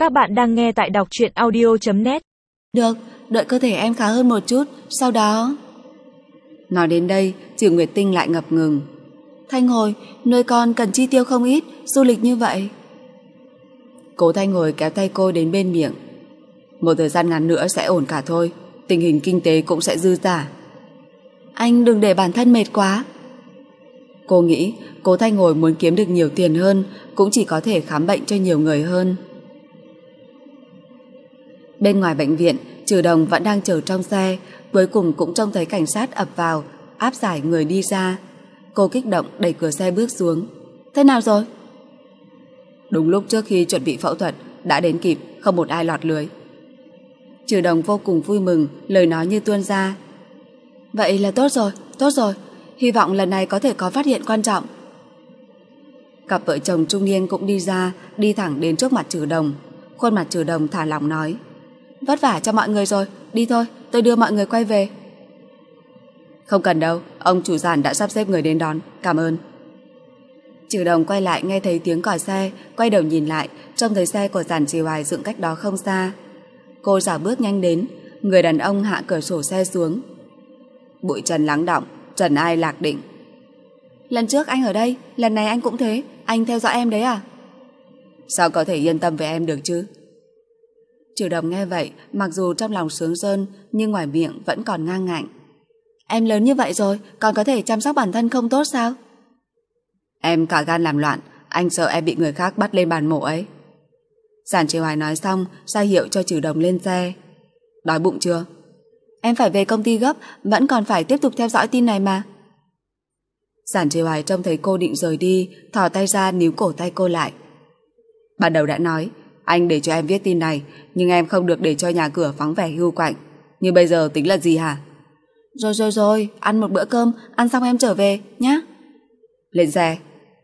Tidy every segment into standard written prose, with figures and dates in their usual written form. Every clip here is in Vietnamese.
Các bạn đang nghe tại đọc truyện audio.net. Được, đợi cơ thể em khá hơn một chút, sau đó... Nói đến đây, Trừ Nguyệt Tinh lại ngập ngừng. Thanh Hồi, nuôi con cần chi tiêu không ít, du lịch như vậy. Cố Thanh Hồi kéo tay cô đến bên miệng. Một thời gian ngắn nữa sẽ ổn cả thôi, tình hình kinh tế cũng sẽ dư giả. Anh đừng để bản thân mệt quá. Cô nghĩ Cố Thanh Hồi muốn kiếm được nhiều tiền hơn cũng chỉ có thể khám bệnh cho nhiều người hơn. Bên ngoài bệnh viện, Trừ Đồng vẫn đang chờ trong xe, cuối cùng cũng trông thấy cảnh sát ập vào, áp giải người đi ra. Cô kích động đẩy cửa xe bước xuống. Thế nào rồi? Đúng lúc trước khi chuẩn bị phẫu thuật, đã đến kịp, không một ai lọt lưới. Trừ Đồng vô cùng vui mừng, lời nói như tuôn ra. Vậy là tốt rồi, hy vọng lần này có thể có phát hiện quan trọng. Cặp vợ chồng trung niên cũng đi ra, đi thẳng đến trước mặt Trừ Đồng. Khuôn mặt Trừ Đồng thả lỏng nói. Vất vả cho mọi người rồi, đi thôi, tôi đưa mọi người quay về. Không cần đâu, ông chủ Giản đã sắp xếp người đến đón, cảm ơn. Trừ Đồng quay lại nghe thấy tiếng còi xe, quay đầu nhìn lại, trông thấy xe của Giản Trì Hoài dựng cách đó không xa. Cô dạo bước nhanh đến, người đàn ông hạ cửa sổ xe xuống. Bụi trần lắng đọng, trần ai lạc định. Lần trước anh ở đây, lần này anh cũng thế, anh theo dõi em đấy à? Sao có thể yên tâm về em được chứ? Trừ Đồng nghe vậy, mặc dù trong lòng sướng rơn, nhưng ngoài miệng vẫn còn ngang ngạnh. Em lớn như vậy rồi, còn có thể chăm sóc bản thân không tốt sao? Em cả gan làm loạn, anh sợ em bị người khác bắt lên bàn mổ ấy. Giản Trì Hoài nói xong, ra hiệu cho Trừ Đồng lên xe. Đói bụng chưa? Em phải về công ty gấp, vẫn còn phải tiếp tục theo dõi tin này mà. Giản Trì Hoài trông thấy cô định rời đi, thò tay ra níu cổ tay cô lại. Ban đầu đã nói, anh để cho em viết tin này, nhưng em không được để cho nhà cửa vắng vẻ hưu quạnh. Nhưng bây giờ tính là gì hả? Rồi, ăn một bữa cơm, ăn xong em trở về, nhé. Lên xe.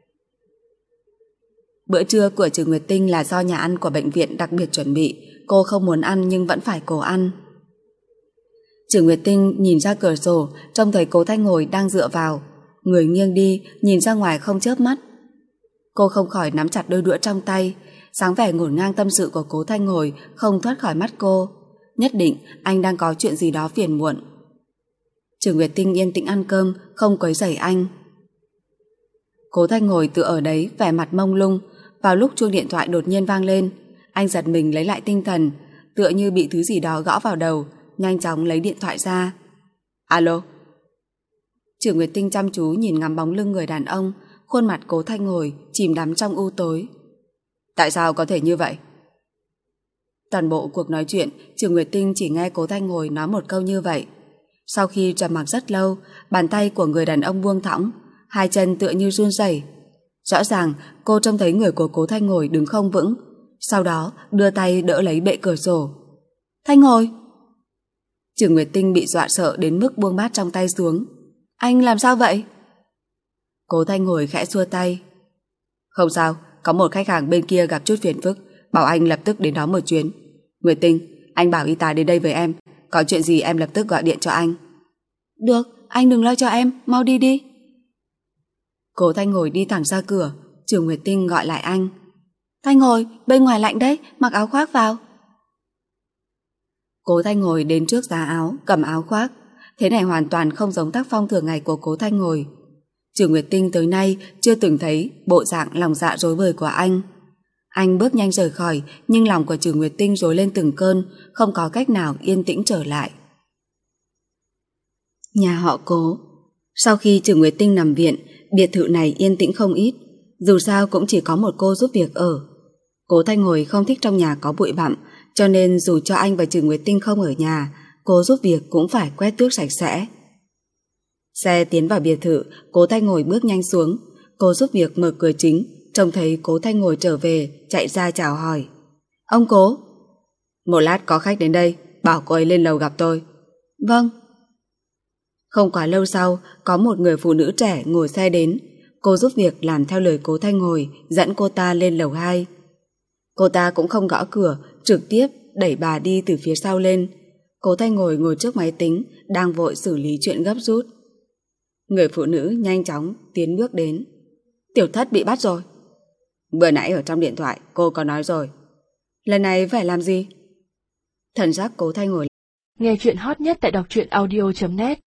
Bữa trưa của Trừ Nguyệt Tinh là do nhà ăn của bệnh viện đặc biệt chuẩn bị, cô không muốn ăn nhưng vẫn phải cố ăn. Trừ Nguyệt Tinh nhìn ra cửa sổ, trông thấy Cố Thanh Hồi đang dựa vào, người nghiêng đi, nhìn ra ngoài không chớp mắt. Cô không khỏi nắm chặt đôi đũa trong tay, sáng vẻ ngổn ngang tâm sự của Cố Thanh Hồi không thoát khỏi mắt cô. Nhất định anh đang có chuyện gì đó phiền muộn. Trừ Nguyệt Tinh yên tĩnh ăn cơm, không quấy rầy anh. Cố Thanh Hồi tựa ở đấy, vẻ mặt mông lung. Vào lúc chuông điện thoại đột nhiên vang lên, anh giật mình lấy lại tinh thần, tựa như bị thứ gì đó gõ vào đầu, nhanh chóng lấy điện thoại ra. Alo. Trừ Nguyệt Tinh chăm chú nhìn ngắm bóng lưng người đàn ông, khuôn mặt Cố Thanh Hồi chìm đắm trong u tối. Tại sao có thể như vậy? Toàn bộ cuộc nói chuyện, Trừ Nguyệt Tinh chỉ nghe Cố Thanh Hồi nói một câu như vậy. Sau khi trầm mặc rất lâu, bàn tay của người đàn ông buông thõng, hai chân tựa như run rẩy. Rõ ràng cô trông thấy người của Cố Thanh Hồi đứng không vững, sau đó đưa tay đỡ lấy bệ cửa sổ. Thanh Hồi! Trừ Nguyệt Tinh bị dọa sợ đến mức buông bát trong tay xuống. Anh làm sao vậy? Cố Thanh Hồi khẽ xua tay. Không sao, có một khách hàng bên kia gặp chút phiền phức, bảo anh lập tức đến đó một chuyến. Nguyệt Tinh, anh bảo y tá đến đây với em, có chuyện gì em lập tức gọi điện cho anh. Được, anh đừng lo cho em, mau đi đi. Cố Thanh Hồi đi thẳng ra cửa, Trừ Nguyệt Tinh gọi lại anh. Thanh Hồi, bên ngoài lạnh đấy, mặc áo khoác vào. Cố Thanh Hồi đến trước giá áo, cầm áo khoác. Thế này hoàn toàn không giống tác phong thường ngày của Cố Thanh Hồi. Trừ Nguyệt Tinh tới nay chưa từng thấy bộ dạng lòng dạ rối bời của anh. Anh bước nhanh rời khỏi, nhưng lòng của Trừ Nguyệt Tinh rối lên từng cơn, không có cách nào yên tĩnh trở lại. Nhà họ Cố. Sau khi Trừ Nguyệt Tinh nằm viện, biệt thự này yên tĩnh không ít, dù sao cũng chỉ có một cô giúp việc ở. Cố Thanh Hồi không thích trong nhà có bụi bặm, cho nên dù cho anh và Trừ Nguyệt Tinh không ở nhà, cô giúp việc cũng phải quét tước sạch sẽ. Xe tiến vào biệt thự, Cố Thanh Hồi bước nhanh xuống, cô giúp việc mở cửa chính, trông thấy Cố Thanh Hồi trở về, chạy ra chào hỏi. Ông Cố. Một lát có khách đến đây, bảo cô ấy lên lầu gặp tôi. Vâng. Không quá lâu sau, có một người phụ nữ trẻ ngồi xe đến. Cô giúp việc làm theo lời Cố Thanh Hồi, dẫn cô ta lên lầu 2. Cô ta cũng không gõ cửa, trực tiếp đẩy bà đi từ phía sau lên. Cố Thanh Hồi ngồi trước máy tính, đang vội xử lý chuyện gấp rút. Người phụ nữ nhanh chóng tiến bước đến. Tiểu Thất bị bắt rồi. Vừa nãy ở trong điện thoại cô có nói rồi. Lần này phải làm gì? Thần giác Cố Thanh ngồi. Nghe chuyện hot nhất tại đọc truyện audio.net